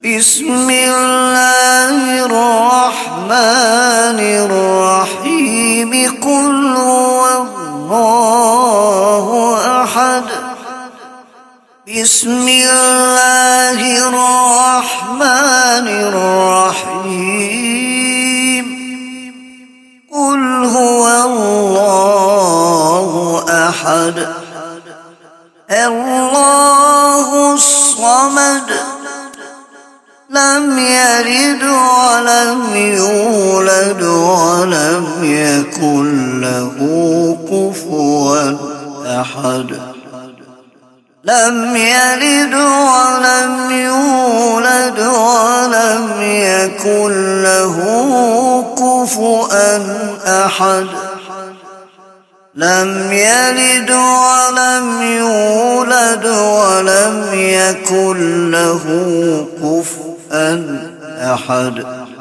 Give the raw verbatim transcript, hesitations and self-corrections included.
بسم الله الرحمن الرحيم قل هو الله أحد. بسم الله الرحمن الرحيم قل هو الله أحد الله الصمد لم يلد ولم يولد ولم يكن له كفوا أحد. لم يلد ولم يولد ولم يكن له كفوا أحد. لم يلد ولم يولد ولم يكن له كفوا أحد.